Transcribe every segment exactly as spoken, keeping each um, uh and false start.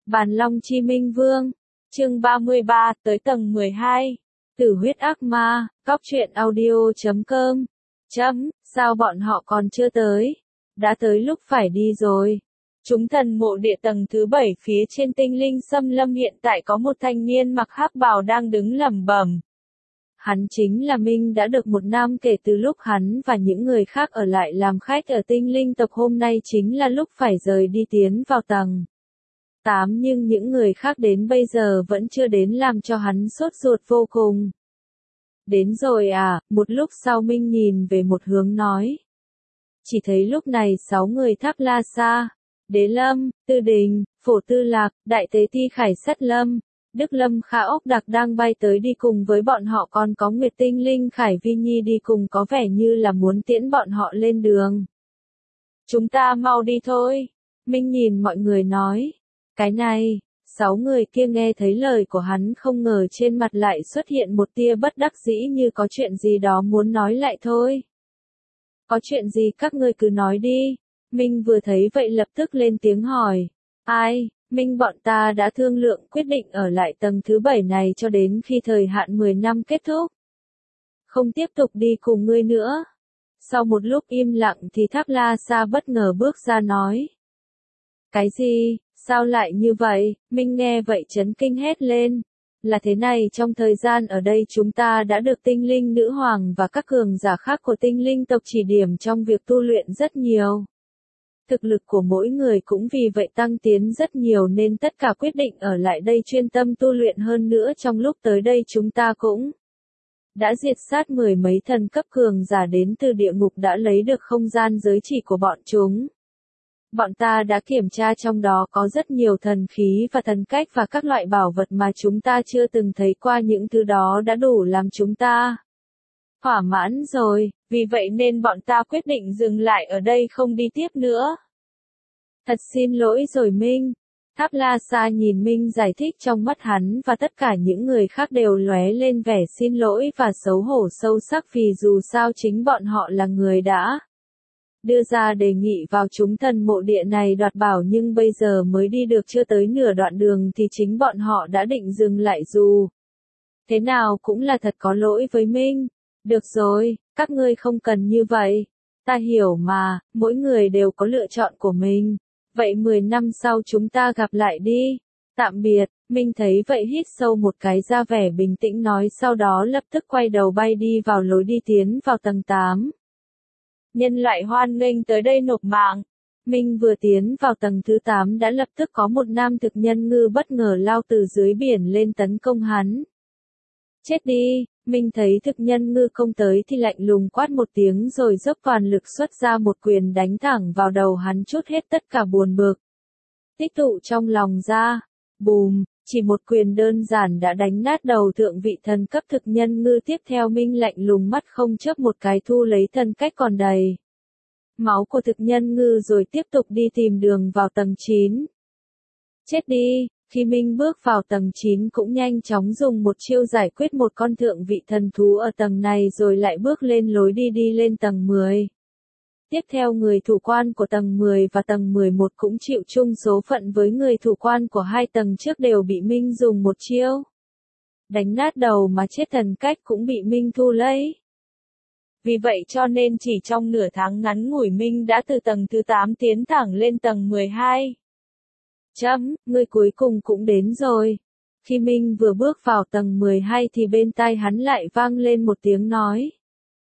Bàn Long Chi Minh Vương, chương ba mươi ba, tới tầng mười hai. Tử huyết ác ma, cóc truyện audio chấm com. Chấm, sao bọn họ còn chưa tới? Đã tới lúc phải đi rồi. Chúng thần mộ địa tầng thứ bảy phía trên tinh linh xâm lâm hiện tại có một thanh niên mặc hắc bào đang đứng lẩm bẩm. Hắn chính là Minh, đã được một năm kể từ lúc hắn và những người khác ở lại làm khách ở tinh linh tộc. Hôm nay chính là lúc phải rời đi tiến vào tầng tám, nhưng những người khác đến bây giờ vẫn chưa đến, làm cho hắn sốt ruột vô cùng. Đến rồi à? Một lúc sau Minh nhìn về một hướng nói. Chỉ thấy lúc này sáu người Tháp La Sa, Đế Lâm, Tư Đình, Phổ Tư Lạc, Đại Tế Ti Khải Sắt Lâm, Đức Lâm Kha Ốc Đặc đang bay tới đi cùng với bọn họ, còn có Nguyệt Tinh Linh Khải Vi Nhi đi cùng, có vẻ như là muốn tiễn bọn họ lên đường. Chúng ta mau đi thôi. Minh nhìn mọi người nói. Cái này, sáu người kia nghe thấy lời của hắn không ngờ trên mặt lại xuất hiện một tia bất đắc dĩ, như có chuyện gì đó muốn nói lại thôi. Có chuyện gì các ngươi cứ nói đi. Minh vừa thấy vậy lập tức lên tiếng hỏi. Ai? Minh, bọn ta đã thương lượng quyết định ở lại tầng thứ bảy này cho đến khi thời hạn mười năm kết thúc. Không tiếp tục đi cùng ngươi nữa. Sau một lúc im lặng thì Tháp La Sa bất ngờ bước ra nói. Cái gì? Sao lại như vậy? Minh nghe vậy chấn kinh hét lên. Là thế này, trong thời gian ở đây chúng ta đã được tinh linh nữ hoàng và các cường giả khác của tinh linh tộc chỉ điểm trong việc tu luyện rất nhiều. Thực lực của mỗi người cũng vì vậy tăng tiến rất nhiều, nên tất cả quyết định ở lại đây chuyên tâm tu luyện. Hơn nữa trong lúc tới đây chúng ta cũng đã diệt sát mười mấy thần cấp cường giả đến từ địa ngục, đã lấy được không gian giới chỉ của bọn chúng. Bọn ta đã kiểm tra, trong đó có rất nhiều thần khí và thần cách và các loại bảo vật mà chúng ta chưa từng thấy qua. Những thứ đó đã đủ làm chúng ta thỏa mãn rồi, vì vậy nên bọn ta quyết định dừng lại ở đây, không đi tiếp nữa. Thật xin lỗi rồi Minh. Tháp La Sa nhìn Minh giải thích, trong mắt hắn và tất cả những người khác đều lóe lên vẻ xin lỗi và xấu hổ sâu sắc, vì dù sao chính bọn họ là người đã đưa ra đề nghị vào chúng thần mộ địa này đoạt bảo, nhưng bây giờ mới đi được chưa tới nửa đoạn đường thì chính bọn họ đã định dừng lại. Dù thế nào cũng là thật có lỗi với Minh. Được rồi, các ngươi không cần như vậy. Ta hiểu mà, mỗi người đều có lựa chọn của mình. Vậy mười năm sau chúng ta gặp lại đi. Tạm biệt. Minh thấy vậy hít sâu một cái, ra vẻ bình tĩnh nói, sau đó lập tức quay đầu bay đi vào lối đi tiến vào tầng tám. Nhân loại hoan nghênh tới đây nộp mạng. Minh vừa tiến vào tầng thứ tám đã lập tức có một nam thực nhân ngư bất ngờ lao từ dưới biển lên tấn công hắn. Chết đi. Minh thấy thực nhân ngư công tới thì lạnh lùng quát một tiếng rồi dốc toàn lực xuất ra một quyền đánh thẳng vào đầu hắn, trút hết tất cả buồn bực tích tụ trong lòng ra. Bùm, chỉ một quyền đơn giản đã đánh nát đầu thượng vị thần cấp thực nhân ngư. Tiếp theo Minh lạnh lùng mắt không chớp một cái thu lấy thần cách còn đầy máu của thực nhân ngư, rồi tiếp tục đi tìm đường vào tầng chín. Chết đi. Khi Minh bước vào tầng chín cũng nhanh chóng dùng một chiêu giải quyết một con thượng vị thần thú ở tầng này, rồi lại bước lên lối đi đi lên tầng mười. Tiếp theo người thủ quan của tầng mười và tầng mười một cũng chịu chung số phận với người thủ quan của hai tầng trước, đều bị Minh dùng một chiêu đánh nát đầu mà chết. Thần cách cũng bị Minh thu lấy. Vì vậy cho nên chỉ trong nửa tháng ngắn ngủi, Minh đã từ tầng thứ tám tiến thẳng lên tầng mười hai. Chấm, người cuối cùng cũng đến rồi. Khi Minh vừa bước vào tầng mười hai thì bên tai hắn lại vang lên một tiếng nói.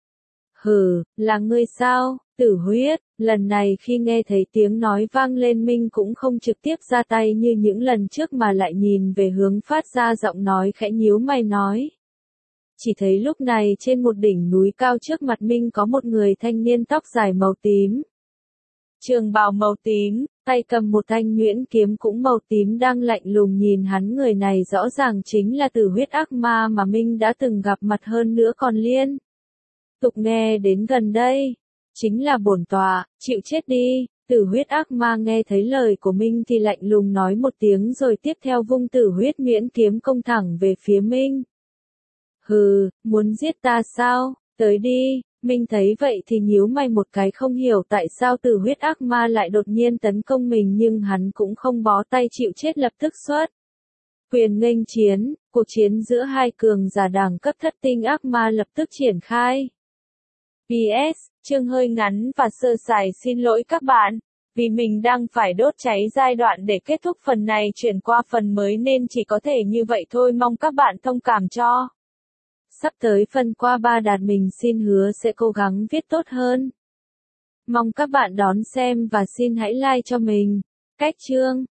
Hừ, là ngươi sao, Tử huyết? Lần này khi nghe thấy tiếng nói vang lên, Minh cũng không trực tiếp ra tay như những lần trước mà lại nhìn về hướng phát ra giọng nói, khẽ nhíu mày nói. Chỉ thấy lúc này trên một đỉnh núi cao trước mặt Minh có một người thanh niên tóc dài màu tím, trường bào màu tím, tay cầm một thanh nhuyễn kiếm cũng màu tím, đang lạnh lùng nhìn hắn. Người này rõ ràng chính là Tử huyết ác ma mà Minh đã từng gặp mặt, hơn nữa còn liên tục nghe đến gần đây. Chính là bổn tọa, chịu chết đi. Tử huyết ác ma nghe thấy lời của Minh thì lạnh lùng nói một tiếng, rồi tiếp theo vung tử huyết nhuyễn kiếm công thẳng về phía Minh. Hừ, muốn giết ta sao? Tới đi. Minh thấy vậy thì nhíu mày một cái, không hiểu tại sao Tử huyết ác ma lại đột nhiên tấn công mình, nhưng hắn cũng không bó tay chịu chết, lập tức xuất quyền nghênh chiến. Cuộc chiến giữa hai cường giả đẳng cấp thất tinh ác ma lập tức triển khai. pê ét, chương hơi ngắn và sơ sài, xin lỗi các bạn, vì mình đang phải đốt cháy giai đoạn để kết thúc phần này chuyển qua phần mới nên chỉ có thể như vậy thôi, mong các bạn thông cảm cho. Sắp tới phần qua ba đạt mình xin hứa sẽ cố gắng viết tốt hơn. Mong các bạn đón xem và xin hãy like cho mình. Cách chương